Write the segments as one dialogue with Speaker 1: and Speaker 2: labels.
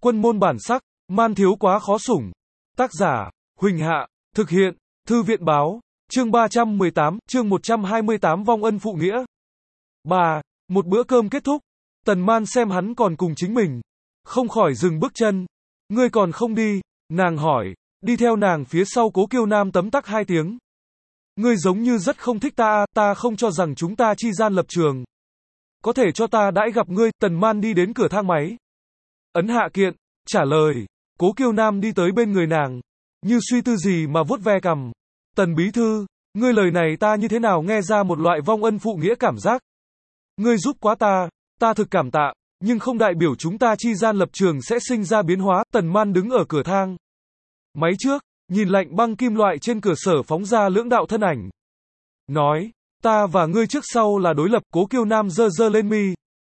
Speaker 1: Quân môn bản sắc, man thiếu quá khó sủng. Tác giả, Huỳnh Hạ, thực hiện, Thư viện báo, chương 318, chương 128 vong ân phụ nghĩa. 3. Một bữa cơm kết thúc, Tần Man xem hắn còn cùng chính mình, không khỏi dừng bước chân. Ngươi còn không đi, nàng hỏi, đi theo nàng phía sau Cố Kiêu Nam tấm tắc 2 tiếng. Ngươi giống như rất không thích ta, ta không cho rằng chúng ta chi gian lập trường. Có thể cho ta đãi gặp ngươi, Tần Man đi đến cửa thang máy. Ấn hạ kiện, trả lời, Cố Kiêu Nam đi tới bên người nàng, như suy tư gì mà vuốt ve cằm. Tần bí thư, ngươi lời này ta như thế nào nghe ra một loại vong ân phụ nghĩa cảm giác. Ngươi giúp quá ta thực cảm tạ, nhưng không đại biểu chúng ta chi gian lập trường sẽ sinh ra biến hóa. Tần Man đứng ở cửa thang máy trước, nhìn lạnh băng kim loại trên cửa sở phóng ra lưỡng đạo thân ảnh. Nói, ta và ngươi trước sau là đối lập. Cố Kiêu Nam giơ giơ lên mi.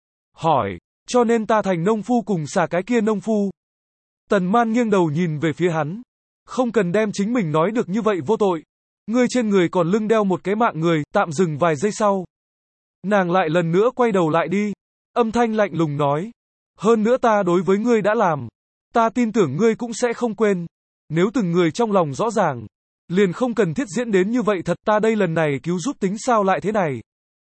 Speaker 1: Hỏi, cho nên ta thành nông phu cùng xà cái kia nông phu. Tần Man nghiêng đầu nhìn về phía hắn. Không cần đem chính mình nói được như vậy vô tội. Ngươi trên người còn lưng đeo một cái mạng người. Tạm dừng vài giây sau, nàng lại lần nữa quay đầu lại đi. Âm thanh lạnh lùng nói, hơn nữa ta đối với ngươi đã làm, ta tin tưởng ngươi cũng sẽ không quên. Nếu từng người trong lòng rõ ràng, liền không cần thiết diễn đến như vậy. Thật, ta đây lần này cứu giúp tính sao lại thế này.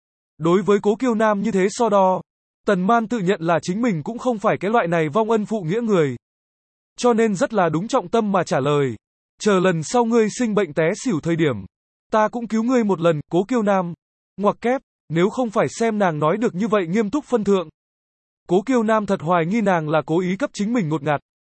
Speaker 1: Đối với Cố Kiêu Nam như thế so đo, Tần Man tự nhận là chính mình cũng không phải cái loại này vong ân phụ nghĩa người. Cho nên rất là đúng trọng tâm mà trả lời, chờ lần sau ngươi sinh bệnh té xỉu thời điểm, ta cũng cứu ngươi một lần. Cố Kiêu Nam ngoặc kép, nếu không phải xem nàng nói được như vậy nghiêm túc phân thượng. Cố Kiêu Nam thật hoài nghi nàng là cố ý cấp chính mình ngột ngạt.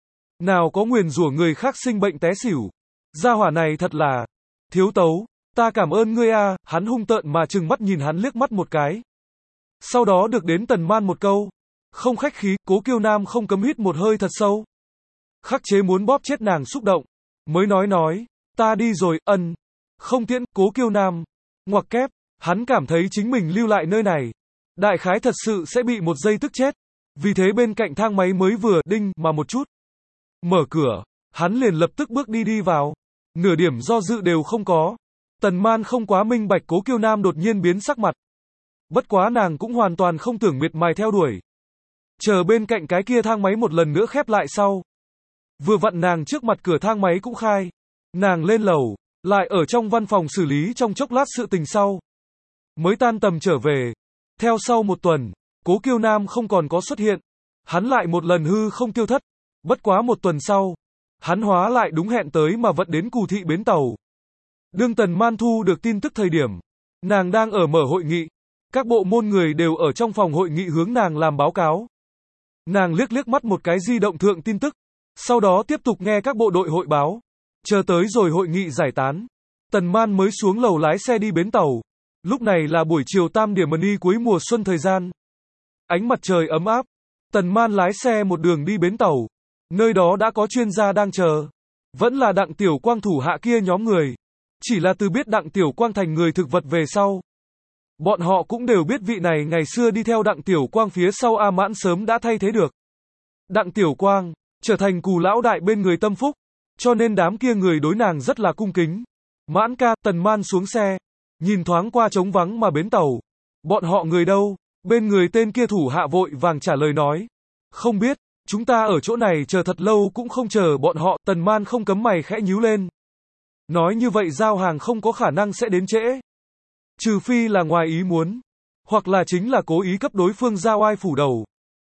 Speaker 1: Nào có nguyền rủa người khác sinh bệnh té xỉu. Gia hỏa này thật là thiếu tấu. Ta cảm ơn ngươi a. Hắn hung tợn mà trừng mắt nhìn hắn liếc mắt một cái. Sau đó được đến Tần Man một câu, không khách khí. Cố Kiêu Nam không cấm hít một hơi thật sâu, khắc chế muốn bóp chết nàng xúc động, mới nói, ta đi rồi. Không tiễn. Cố Kiêu Nam ngoặc kép, hắn cảm thấy chính mình lưu lại nơi này, đại khái thật sự sẽ bị một giây tức chết. Vì thế bên cạnh thang máy mới vừa đinh mà một chút mở cửa, hắn liền lập tức bước đi vào, nửa điểm do dự đều không có. Tần Man không quá minh bạch Cố Kiêu Nam đột nhiên biến sắc mặt. Bất quá nàng cũng hoàn toàn không tưởng miệt mài theo đuổi. Chờ bên cạnh cái kia thang máy một lần nữa khép lại sau, vừa vặn nàng trước mặt cửa thang máy cũng khai. Nàng lên lầu, lại ở trong văn phòng xử lý trong chốc lát sự tình sau, mới tan tầm trở về. Theo sau một tuần, Cố Kiêu Nam không còn có xuất hiện. Hắn lại một lần hư không tiêu thất. Bất quá một tuần sau, hắn hóa lại đúng hẹn tới mà vận đến Cù Thị bến tàu. Đương Tần Man thu được tin tức thời điểm, nàng đang ở mở hội nghị. Các bộ môn người đều ở trong phòng hội nghị hướng nàng làm báo cáo. Nàng liếc mắt một cái di động thượng tin tức, sau đó tiếp tục nghe các bộ đội hội báo. Chờ tới rồi hội nghị giải tán, Tần Man mới xuống lầu lái xe đi bến tàu. Lúc này là buổi chiều tam điểm mini cuối mùa xuân thời gian. Ánh mặt trời ấm áp. Tần Man lái xe một đường đi bến tàu. Nơi đó đã có chuyên gia đang chờ. Vẫn là Đặng Tiểu Quang thủ hạ kia nhóm người. Chỉ là từ biết Đặng Tiểu Quang thành người thực vật về sau, bọn họ cũng đều biết vị này ngày xưa đi theo Đặng Tiểu Quang phía sau A Mãn sớm đã thay thế được. Đặng Tiểu Quang trở thành Cù lão đại bên người tâm phúc, cho nên đám kia người đối nàng rất là cung kính. Mãn ca. Tần Man xuống xe, nhìn thoáng qua trống vắng mà bến tàu. Bọn họ người đâu? Bên người tên kia thủ hạ vội vàng trả lời nói, không biết, chúng ta ở chỗ này chờ thật lâu cũng không chờ bọn họ. Tần Man không cấm mày khẽ nhíu lên. Nói như vậy giao hàng không có khả năng sẽ đến trễ. Trừ phi là ngoài ý muốn, hoặc là chính là cố ý cấp đối phương ra oai phủ đầu.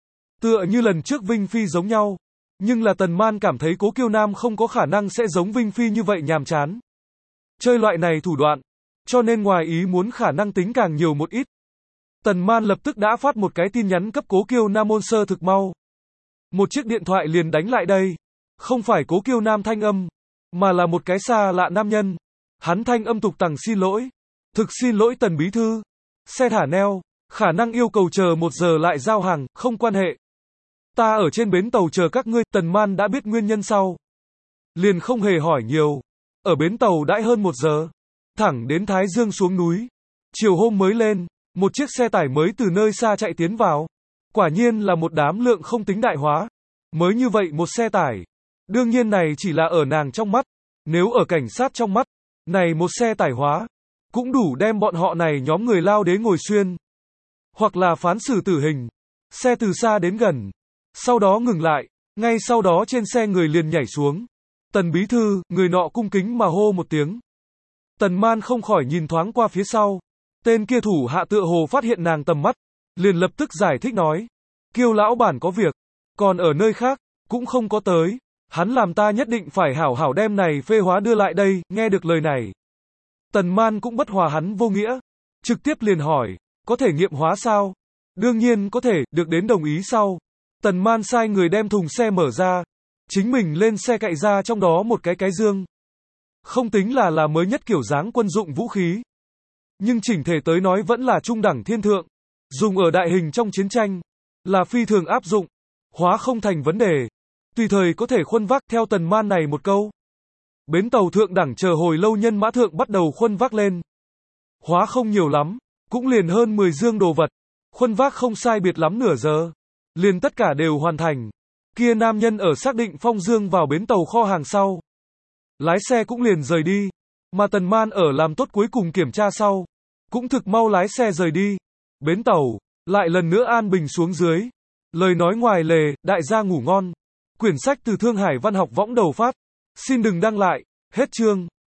Speaker 1: Tựa như lần trước Vinh Phi giống nhau. Nhưng là Tần Man cảm thấy Cố Kiêu Nam không có khả năng sẽ giống Vinh Phi như vậy nhàm chán chơi loại này thủ đoạn, cho nên ngoài ý muốn khả năng tính càng nhiều một ít. Tần Man lập tức đã phát một cái tin nhắn cấp Cố Kiêu Nam môn sơ thực mau. Một chiếc điện thoại liền đánh lại đây. Không phải Cố Kiêu Nam thanh âm, mà là một cái xa lạ nam nhân. Hắn thanh âm tục tằng xin lỗi. Thực xin lỗi Tần bí thư. Xe thả neo, khả năng yêu cầu chờ 1 giờ lại giao hàng, không quan hệ. Ta ở trên bến tàu chờ các ngươi. Tần Man đã biết nguyên nhân sau, liền không hề hỏi nhiều. Ở bến tàu đãi hơn 1 giờ, thẳng đến Thái Dương xuống núi. Chiều hôm mới lên, một chiếc xe tải mới từ nơi xa chạy tiến vào. Quả nhiên là một đám lượng không tính đại hóa. Mới như vậy một xe tải. Đương nhiên này chỉ là ở nàng trong mắt. Nếu ở cảnh sát trong mắt, này một xe tải hóa cũng đủ đem bọn họ này nhóm người lao đế ngồi xuyên, hoặc là phán xử tử hình. Xe từ xa đến gần, sau đó ngừng lại, Ngay sau đó trên xe người liền nhảy xuống. Tần bí thư, người nọ cung kính mà hô một tiếng. Tần Man không khỏi nhìn thoáng qua phía sau. Tên kia thủ hạ tựa hồ phát hiện nàng tầm mắt, liền lập tức giải thích nói. Kiêu lão bản có việc, còn ở nơi khác, cũng không có tới. Hắn làm ta nhất định phải hảo hảo đem này phê hóa đưa lại đây, nghe được lời này. Tần Man cũng bất hòa hắn vô nghĩa, trực tiếp liền hỏi, có thể nghiệm hóa sao? Đương nhiên có thể, được đến đồng ý sau. Tần Man sai người đem thùng xe mở ra, chính mình lên xe cậy ra trong đó một cái dương. Không tính là mới nhất kiểu dáng quân dụng vũ khí. Nhưng chỉnh thể tới nói vẫn là trung đẳng thiên thượng. Dùng ở đại hình trong chiến tranh, là phi thường áp dụng. Hóa không thành vấn đề. Tùy thời có thể khuân vác theo Tần Man này một câu. Bến tàu thượng đẳng chờ hồi lâu nhân mã thượng bắt đầu khuân vác lên. Hóa không nhiều lắm, cũng liền hơn 10 dương đồ vật. Khuân vác không sai biệt lắm nửa giờ. Liền tất cả đều hoàn thành. Kia nam nhân ở xác định phong dương vào bến tàu kho hàng sau. Lái xe cũng liền rời đi. Mà Tần Man ở làm tốt cuối cùng kiểm tra sau. Cũng thực mau lái xe rời đi. Bến tàu, lại lần nữa an bình xuống dưới. Lời nói ngoài lề, đại gia ngủ ngon. Quyển sách từ Thương Hải Văn học võng đầu phát. Xin đừng đăng lại. Hết chương.